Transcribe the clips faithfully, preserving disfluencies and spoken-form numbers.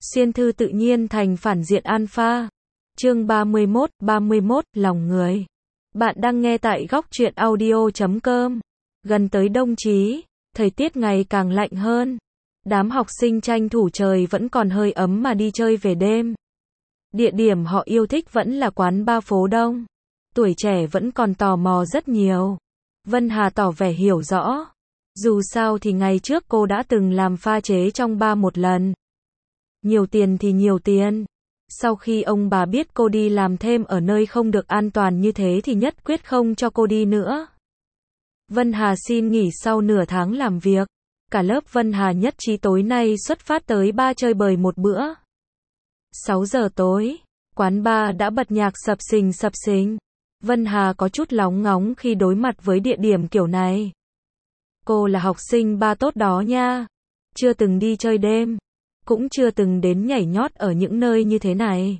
Xuyên thư tự nhiên thành phản diện alpha. Chương ba mươi mốt, ba mươi mốt, lòng người. Bạn đang nghe tại góc truyện audio chấm com. Gần tới đông chí, thời tiết ngày càng lạnh hơn. Đám học sinh tranh thủ trời vẫn còn hơi ấm mà đi chơi về đêm. Địa điểm họ yêu thích vẫn là quán bar phố Đông. Tuổi trẻ vẫn còn tò mò rất nhiều. Vân Hà tỏ vẻ hiểu rõ. Dù sao thì ngày trước cô đã từng làm pha chế trong bar một lần. Nhiều tiền thì nhiều tiền. Sau khi ông bà biết cô đi làm thêm ở nơi không được an toàn như thế thì nhất quyết không cho cô đi nữa. Vân Hà xin nghỉ sau nửa tháng làm việc. Cả lớp Vân Hà nhất trí tối nay xuất phát tới bar chơi bời một bữa. sáu giờ tối, quán bar đã bật nhạc sập sình sập sình. Vân Hà có chút lóng ngóng khi đối mặt với địa điểm kiểu này. Cô là học sinh bar tốt đó nha. Chưa từng đi chơi đêm. Cũng chưa từng đến nhảy nhót ở những nơi như thế này.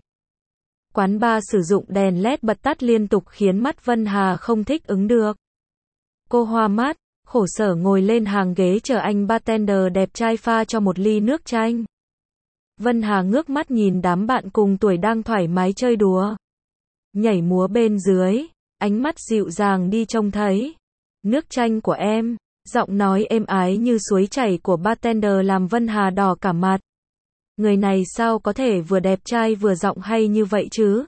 Quán bar sử dụng đèn led bật tắt liên tục khiến mắt Vân Hà không thích ứng được. Cô hoa mắt, khổ sở ngồi lên hàng ghế chờ anh bartender đẹp trai pha cho một ly nước chanh. Vân Hà ngước mắt nhìn đám bạn cùng tuổi đang thoải mái chơi đùa. Nhảy múa bên dưới, ánh mắt dịu dàng đi trông thấy. Nước chanh của em, giọng nói êm ái như suối chảy của bartender làm Vân Hà đỏ cả mặt. Người này sao có thể vừa đẹp trai vừa giọng hay như vậy chứ?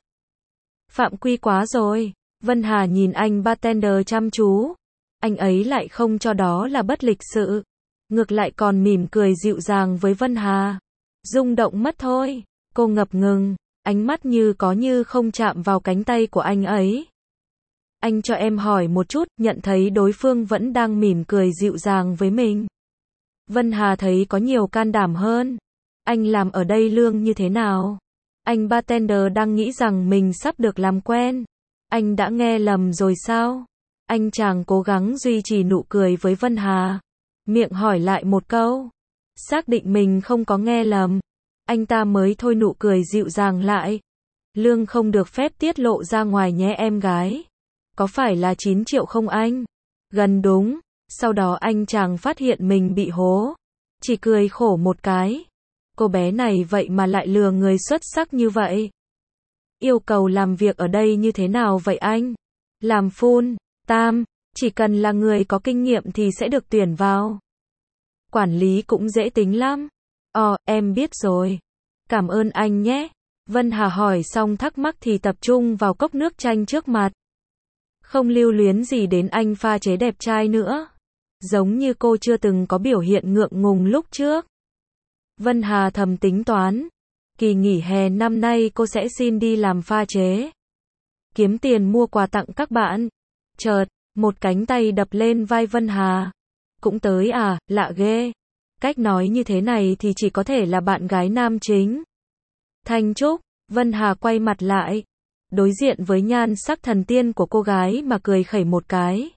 Phạm quy quá rồi. Vân Hà nhìn anh bartender chăm chú. Anh ấy lại không cho đó là bất lịch sự. Ngược lại còn mỉm cười dịu dàng với Vân Hà. Rung động mất thôi. Cô ngập ngừng, ánh mắt như có như không chạm vào cánh tay của anh ấy. Anh cho em hỏi một chút, nhận thấy đối phương vẫn đang mỉm cười dịu dàng với mình. Vân Hà thấy có nhiều can đảm hơn. Anh làm ở đây lương như thế nào? Anh bartender đang nghĩ rằng mình sắp được làm quen. Anh đã nghe lầm rồi sao? Anh chàng cố gắng duy trì nụ cười với Vân Hà. Miệng hỏi lại một câu. Xác định mình không có nghe lầm. Anh ta mới thôi nụ cười dịu dàng lại. Lương không được phép tiết lộ ra ngoài nhé em gái. Có phải là chín triệu không anh? Gần đúng. Sau đó anh chàng phát hiện mình bị hố. Chỉ cười khổ một cái. Cô bé này vậy mà lại lừa người xuất sắc như vậy. Yêu cầu làm việc ở đây như thế nào vậy anh? Làm full time, chỉ cần là người có kinh nghiệm thì sẽ được tuyển vào. Quản lý cũng dễ tính lắm. Ồ, em biết rồi. Cảm ơn anh nhé. Vân Hà hỏi xong thắc mắc thì tập trung vào cốc nước chanh trước mặt. Không lưu luyến gì đến anh pha chế đẹp trai nữa. Giống như cô chưa từng có biểu hiện ngượng ngùng lúc trước. Vân Hà thầm tính toán. Kỳ nghỉ hè năm nay cô sẽ xin đi làm pha chế. Kiếm tiền mua quà tặng các bạn. Chợt, một cánh tay đập lên vai Vân Hà. Cũng tới à, lạ ghê. Cách nói như thế này thì chỉ có thể là bạn gái nam chính. Thanh Trúc, Vân Hà quay mặt lại. Đối diện với nhan sắc thần tiên của cô gái mà cười khẩy một cái.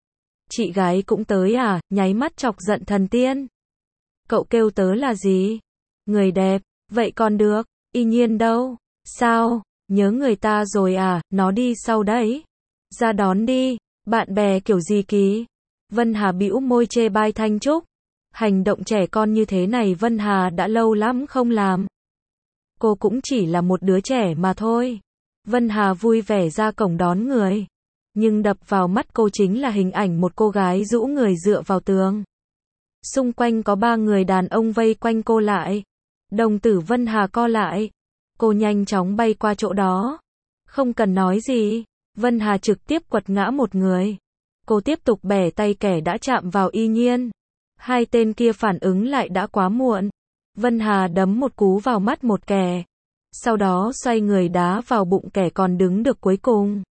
Chị gái cũng tới à, nháy mắt chọc giận thần tiên. Cậu kêu tớ là gì? Người đẹp, vậy còn được, y nhiên đâu? Sao, nhớ người ta rồi à, nó đi sau đấy. Ra đón đi, bạn bè kiểu gì kì? Vân Hà bĩu môi chê bai Thanh Trúc. Hành động trẻ con như thế này Vân Hà đã lâu lắm không làm. Cô cũng chỉ là một đứa trẻ mà thôi. Vân Hà vui vẻ ra cổng đón người. Nhưng đập vào mắt cô chính là hình ảnh một cô gái rũ người dựa vào tường. Xung quanh có ba người đàn ông vây quanh cô lại. Đồng tử Vân Hà co lại. Cô nhanh chóng bay qua chỗ đó. Không cần nói gì. Vân Hà trực tiếp quật ngã một người. Cô tiếp tục bẻ tay kẻ đã chạm vào y nhiên. Hai tên kia phản ứng lại đã quá muộn. Vân Hà đấm một cú vào mắt một kẻ. Sau đó xoay người đá vào bụng kẻ còn đứng được cuối cùng.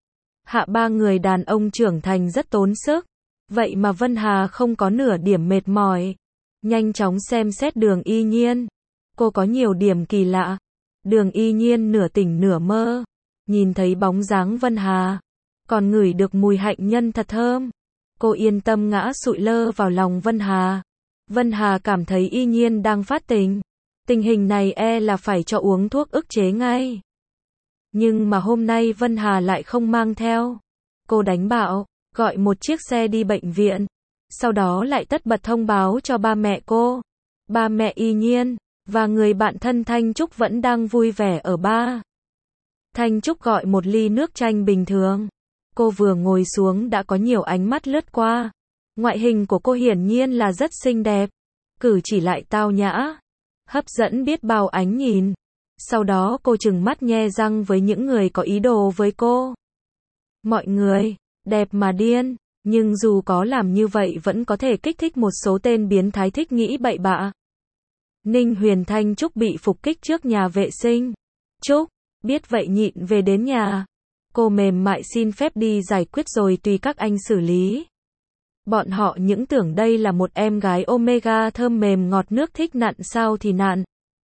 Hạ ba người đàn ông trưởng thành rất tốn sức. Vậy mà Vân Hà không có nửa điểm mệt mỏi. Nhanh chóng xem xét Đường Y Nhiên. Cô có nhiều điểm kỳ lạ. Đường Y Nhiên nửa tỉnh nửa mơ. Nhìn thấy bóng dáng Vân Hà. Còn ngửi được mùi hạnh nhân thật thơm. Cô yên tâm ngã sụi lơ vào lòng Vân Hà. Vân Hà cảm thấy Y Nhiên đang phát tình. Tình hình này e là phải cho uống thuốc ức chế ngay. Nhưng mà hôm nay Vân Hà lại không mang theo. Cô đánh bạo, gọi một chiếc xe đi bệnh viện. Sau đó lại tất bật thông báo cho ba mẹ cô. Ba mẹ Y Nhiên, và người bạn thân Thanh Trúc vẫn đang vui vẻ ở bar. Thanh Trúc gọi một ly nước chanh bình thường. Cô vừa ngồi xuống đã có nhiều ánh mắt lướt qua. Ngoại hình của cô hiển nhiên là rất xinh đẹp, cử chỉ lại tao nhã, hấp dẫn biết bao ánh nhìn. Sau đó cô trừng mắt nhe răng với những người có ý đồ với cô. Mọi người, đẹp mà điên, nhưng dù có làm như vậy vẫn có thể kích thích một số tên biến thái thích nghĩ bậy bạ. Ninh Huyền Thanh Trúc bị phục kích trước nhà vệ sinh. Trúc, biết vậy nhịn về đến nhà. Cô mềm mại xin phép đi giải quyết rồi tùy các anh xử lý. Bọn họ những tưởng đây là một em gái Omega thơm mềm ngọt nước thích nặn sao thì nặn.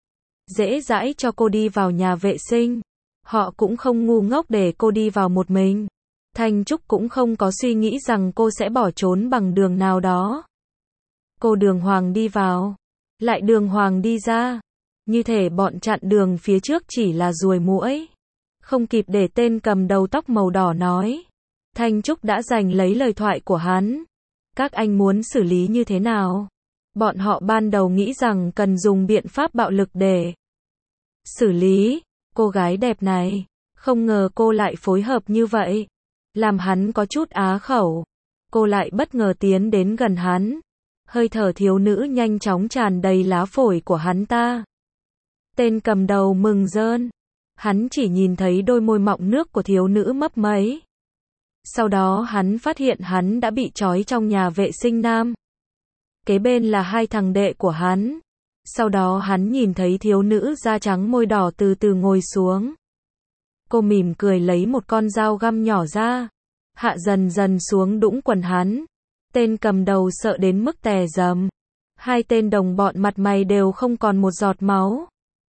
Dễ dãi cho cô đi vào nhà vệ sinh. Họ cũng không ngu ngốc để cô đi vào một mình. Thanh Trúc cũng không có suy nghĩ rằng cô sẽ bỏ trốn bằng đường nào đó. Cô đường hoàng đi vào, lại đường hoàng đi ra. Như thể bọn chặn đường phía trước chỉ là ruồi muỗi. Không kịp để tên cầm đầu tóc màu đỏ nói. Thanh Trúc đã giành lấy lời thoại của hắn. Các anh muốn xử lý như thế nào? Bọn họ ban đầu nghĩ rằng cần dùng biện pháp bạo lực để xử lý cô gái đẹp này. Không ngờ cô lại phối hợp như vậy. Làm hắn có chút á khẩu. Cô lại bất ngờ tiến đến gần hắn. Hơi thở thiếu nữ nhanh chóng tràn đầy lá phổi của hắn ta. Tên cầm đầu mừng rơn. Hắn chỉ nhìn thấy đôi môi mọng nước của thiếu nữ mấp máy. Sau đó hắn phát hiện hắn đã bị trói trong nhà vệ sinh nam. Kế bên là hai thằng đệ của hắn. Sau đó hắn nhìn thấy thiếu nữ da trắng môi đỏ từ từ ngồi xuống. Cô mỉm cười lấy một con dao găm nhỏ ra. Hạ dần dần xuống đũng quần hắn. Tên cầm đầu sợ đến mức tè dầm. Hai tên đồng bọn mặt mày đều không còn một giọt máu.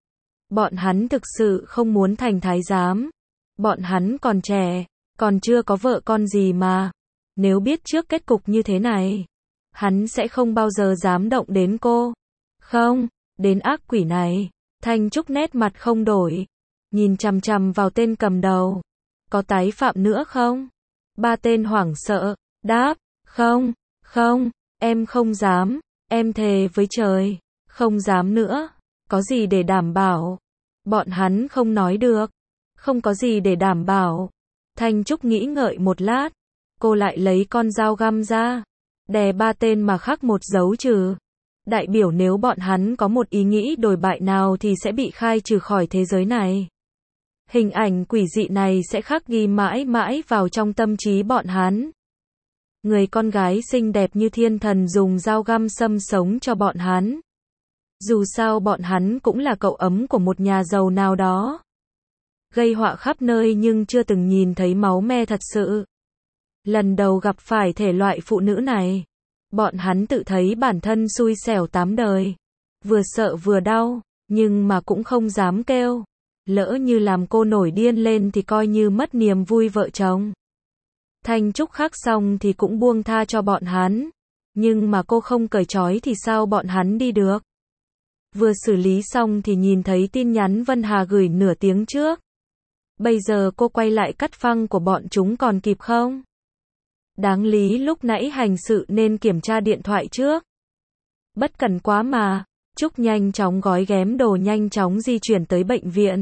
Bọn hắn thực sự không muốn thành thái giám. Bọn hắn còn trẻ, còn chưa có vợ con gì mà. Nếu biết trước kết cục như thế này, hắn sẽ không bao giờ dám động đến cô. Không, đến ác quỷ này. Thanh Trúc nét mặt không đổi. Nhìn chằm chằm vào tên cầm đầu. Có tái phạm nữa không? Ba tên hoảng sợ, đáp, không, không, em không dám, em thề với trời, không dám nữa. Có gì để đảm bảo? Bọn hắn không nói được. Không có gì để đảm bảo. Thanh Trúc nghĩ ngợi một lát. Cô lại lấy con dao găm ra. Đè ba tên mà khắc một dấu trừ. Đại biểu nếu bọn hắn có một ý nghĩ đồi bại nào thì sẽ bị khai trừ khỏi thế giới này. Hình ảnh quỷ dị này sẽ khắc ghi mãi mãi vào trong tâm trí bọn hắn. Người con gái xinh đẹp như thiên thần dùng dao găm xâm sống cho bọn hắn. Dù sao bọn hắn cũng là cậu ấm của một nhà giàu nào đó. Gây họa khắp nơi nhưng chưa từng nhìn thấy máu me thật sự. Lần đầu gặp phải thể loại phụ nữ này. Bọn hắn tự thấy bản thân xui xẻo tám đời. Vừa sợ vừa đau, nhưng mà cũng không dám kêu. Lỡ như làm cô nổi điên lên thì coi như mất niềm vui vợ chồng. Thanh Trúc khắc xong thì cũng buông tha cho bọn hắn. Nhưng mà cô không cởi trói thì sao bọn hắn đi được? Vừa xử lý xong thì nhìn thấy tin nhắn Vân Hà gửi nửa tiếng trước. Bây giờ cô quay lại cắt phăng của bọn chúng còn kịp không? Đáng lý lúc nãy hành sự nên kiểm tra điện thoại trước. Bất cần quá mà. Trúc nhanh chóng gói ghém đồ nhanh chóng di chuyển tới bệnh viện.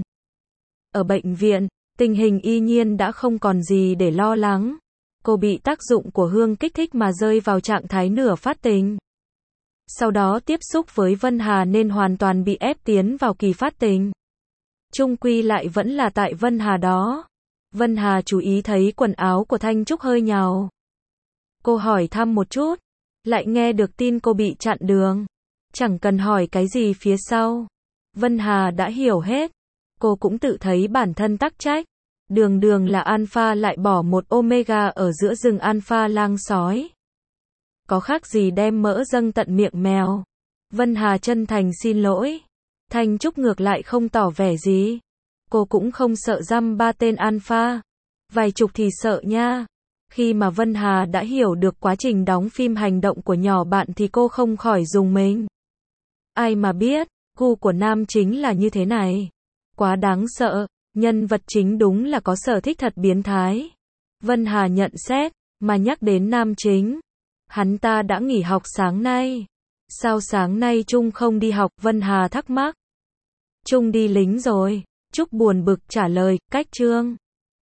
Ở bệnh viện, tình hình y nhiên đã không còn gì để lo lắng. Cô bị tác dụng của hương kích thích mà rơi vào trạng thái nửa phát tình. Sau đó tiếp xúc với Vân Hà nên hoàn toàn bị ép tiến vào kỳ phát tình. Chung quy lại vẫn là tại Vân Hà đó. Vân Hà chú ý thấy quần áo của Thanh Trúc hơi nhàu. Cô hỏi thăm một chút, lại nghe được tin cô bị chặn đường. Chẳng cần hỏi cái gì phía sau. Vân Hà đã hiểu hết. Cô cũng tự thấy bản thân tắc trách. Đường đường là alpha lại bỏ một omega ở giữa rừng alpha lang sói. Có khác gì đem mỡ dâng tận miệng mèo. Vân Hà chân thành xin lỗi. Thanh Trúc ngược lại không tỏ vẻ gì. Cô cũng không sợ dăm ba tên alpha. Vài chục thì sợ nha. Khi mà Vân Hà đã hiểu được quá trình đóng phim hành động của nhỏ bạn thì cô không khỏi rùng mình. Ai mà biết, gu của nam chính là như thế này. Quá đáng sợ, nhân vật chính đúng là có sở thích thật biến thái. Vân Hà nhận xét, mà nhắc đến nam chính. Hắn ta đã nghỉ học sáng nay. Sao sáng nay Trung không đi học? Vân Hà thắc mắc. Trung đi lính rồi. Trúc buồn bực trả lời, cách Trương.